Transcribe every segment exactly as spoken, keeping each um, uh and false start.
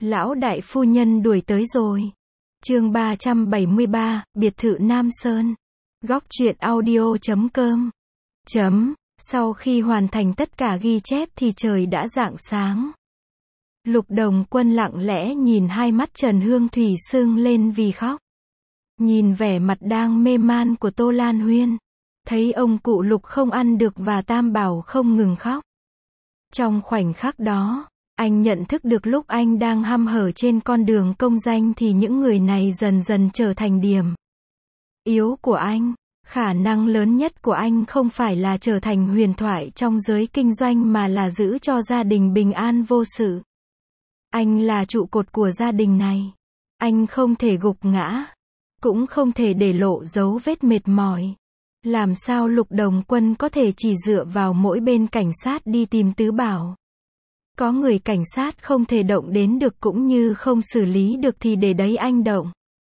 Lão đại phu nhân đuổi tới rồi. Chương ba trăm bảy mươi ba, biệt thự Nam Sơn. Góc truyện audio chấm com. Chấm. Sau khi hoàn thành tất cả ghi chép thì trời đã rạng sáng. Lục Đồng Quân lặng lẽ nhìn hai mắt Trần Hương Thủy sưng lên vì khóc. Nhìn vẻ mặt đang mê man của Tô Lan Huyên. Thấy ông cụ Lục không ăn được và Tam Bảo không ngừng khóc. Trong khoảnh khắc đó, anh nhận thức được lúc anh đang hăm hở trên con đường công danh thì những người này dần dần trở thành điểm yếu của anh. Khả năng lớn nhất của anh không phải là trở thành huyền thoại trong giới kinh doanh mà là giữ cho gia đình bình an vô sự. Anh là trụ cột của gia đình này. Anh không thể gục ngã, cũng không thể để lộ dấu vết mệt mỏi. Làm sao Lục Đồng Quân có thể chỉ dựa vào mỗi bên cảnh sát đi tìm Tứ Bảo? Có người cảnh sát không thể động đến được cũng như không xử lý được thì để đấy anh động.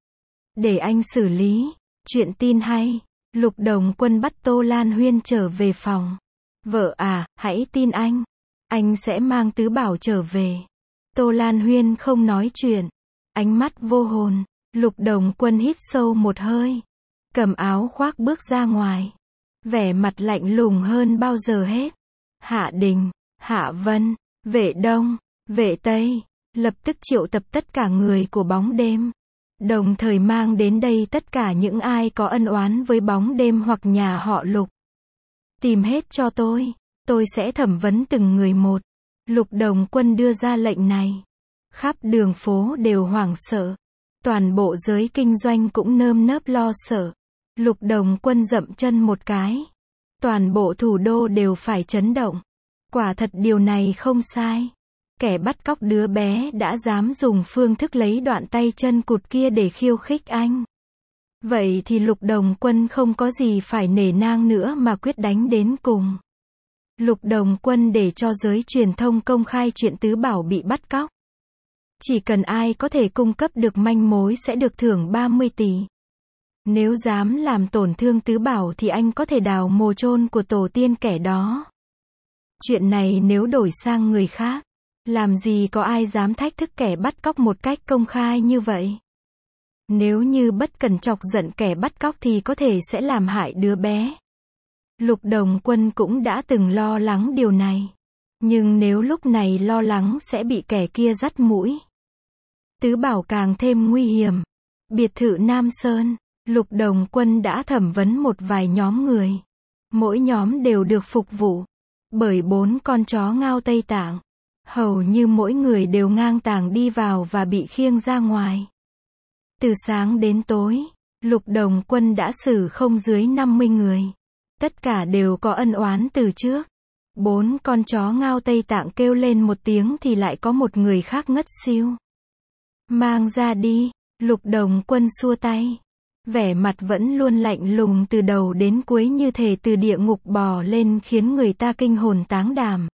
Để anh xử lý. Chuyện tin hay. Lục Đồng Quân bắt Tô Lan Huyên trở về phòng. Vợ à, hãy tin anh. Anh sẽ mang Tứ Bảo trở về. Tô Lan Huyên không nói chuyện. Ánh mắt vô hồn. Lục Đồng Quân hít sâu một hơi. Cầm áo khoác bước ra ngoài. Vẻ mặt lạnh lùng hơn bao giờ hết. Hạ Đình, Hạ Vân, Vệ Đông, Vệ Tây, lập tức triệu tập tất cả người của bóng đêm. Đồng thời mang đến đây tất cả những ai có ân oán với bóng đêm hoặc nhà họ Lục. Tìm hết cho tôi, tôi sẽ thẩm vấn từng người một. Lục Đồng Quân đưa ra lệnh này. Khắp đường phố đều hoảng sợ. Toàn bộ giới kinh doanh cũng nơm nớp lo sợ. Lục Đồng Quân dậm chân một cái. Toàn bộ thủ đô đều phải chấn động. Quả thật điều này không sai. Kẻ bắt cóc đứa bé đã dám dùng phương thức lấy đoạn tay chân cụt kia để khiêu khích anh. Vậy thì Lục Đồng Quân không có gì phải nể nang nữa mà quyết đánh đến cùng. Lục Đồng Quân để cho giới truyền thông công khai chuyện Tứ Bảo bị bắt cóc. Chỉ cần ai có thể cung cấp được manh mối sẽ được thưởng ba mươi tỷ. Nếu dám làm tổn thương Tứ Bảo thì anh có thể đào mồ chôn của tổ tiên kẻ đó. Chuyện này nếu đổi sang người khác, làm gì có ai dám thách thức kẻ bắt cóc một cách công khai như vậy. Nếu như bất cẩn chọc giận kẻ bắt cóc thì có thể sẽ làm hại đứa bé. Lục Đồng Quân cũng đã từng lo lắng điều này. Nhưng nếu lúc này lo lắng sẽ bị kẻ kia dắt mũi. Tứ Bảo càng thêm nguy hiểm. Biệt thự Nam Sơn, Lục Đồng Quân đã thẩm vấn một vài nhóm người. Mỗi nhóm đều được phục vụ bởi bốn con chó ngao Tây Tạng. Hầu như mỗi người đều ngang tàng đi vào và bị khiêng ra ngoài. Từ sáng đến tối, Lục Đồng Quân đã xử không dưới năm mươi người. Tất cả đều có ân oán từ trước. Bốn con chó ngao Tây Tạng kêu lên một tiếng thì lại có một người khác ngất xỉu. Mang ra đi. Lục Đồng Quân xua tay. Vẻ mặt vẫn luôn lạnh lùng từ đầu đến cuối như thể từ địa ngục bò lên khiến người ta kinh hồn táng đảm.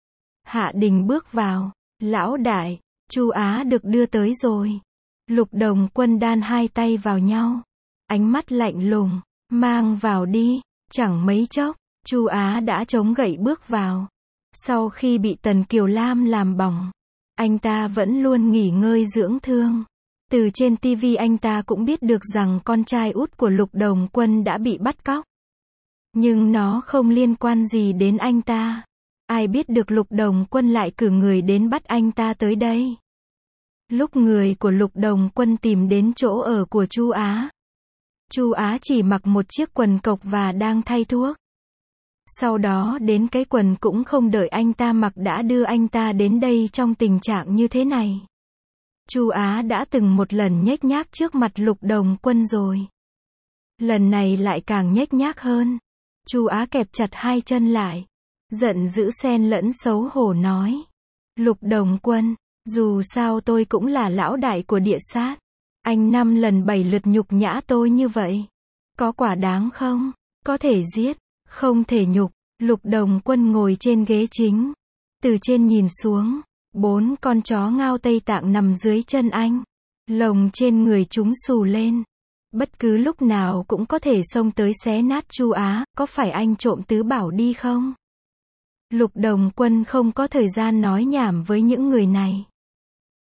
Hạ Đình bước vào. Lão đại, Chu Á được đưa tới rồi. Lục Đồng Quân đan hai tay vào nhau. Ánh mắt lạnh lùng. Mang vào đi. Chẳng mấy chốc, Chu Á đã chống gậy bước vào. Sau khi bị Tần Kiều Lam làm bỏng, anh ta vẫn luôn nghỉ ngơi dưỡng thương. Từ trên ti vi anh ta cũng biết được rằng con trai út của Lục Đồng Quân đã bị bắt cóc. Nhưng nó không liên quan gì đến anh ta. Ai biết được Lục Đồng Quân lại cử người đến bắt anh ta tới đây. Lúc người của Lục Đồng Quân tìm đến chỗ ở của Chu Á, Chu Á chỉ mặc một chiếc quần cộc và đang thay thuốc. Sau đó đến cái quần cũng không đợi anh ta mặc đã đưa anh ta đến đây trong tình trạng như thế này. Chu Á đã từng một lần nhếch nhác trước mặt Lục Đồng Quân rồi. Lần này lại càng nhếch nhác hơn. Chu Á kẹp chặt hai chân lại. Giận dữ xen lẫn xấu hổ nói. Lục Đồng Quân, dù sao tôi cũng là lão đại của địa sát. Anh năm lần bảy lượt nhục nhã tôi như vậy. Có quả đáng không? Có thể giết, không thể nhục. Lục Đồng Quân ngồi trên ghế chính. Từ trên nhìn xuống, bốn con chó ngao Tây Tạng nằm dưới chân anh. Lồng trên người chúng xù lên. Bất cứ lúc nào cũng có thể xông tới xé nát Chu Á, có phải anh trộm Tứ Bảo đi không? Lục Đồng Quân không có thời gian nói nhảm với những người này.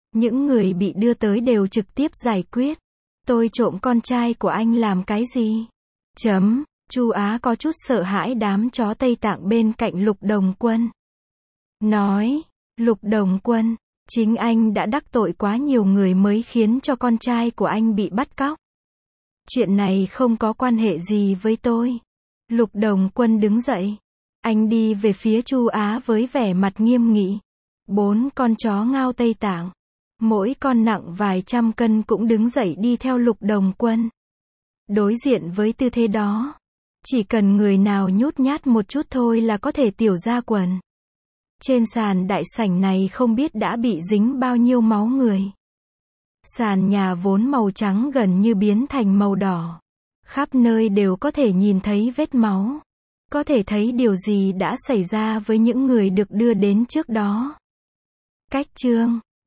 Những người bị đưa tới đều trực tiếp giải quyết. Tôi trộm con trai của anh làm cái gì? Chấm. Chu Á có chút sợ hãi đám chó Tây Tạng bên cạnh Lục Đồng Quân. Nói, Lục Đồng Quân, chính anh đã đắc tội quá nhiều người mới khiến cho con trai của anh bị bắt cóc. Chuyện này không có quan hệ gì với tôi. Lục Đồng Quân đứng dậy. Anh đi về phía Chu Á với vẻ mặt nghiêm nghị. Bốn con chó ngao Tây Tạng, mỗi con nặng vài trăm cân cũng đứng dậy đi theo Lục Đồng Quân. Đối diện với tư thế đó, chỉ cần người nào nhút nhát một chút thôi là có thể tiểu ra quần. Trên sàn đại sảnh này không biết đã bị dính bao nhiêu máu người. Sàn nhà vốn màu trắng gần như biến thành màu đỏ. Khắp nơi đều có thể nhìn thấy vết máu. Có thể thấy điều gì đã xảy ra với những người được đưa đến trước đó. Cách chương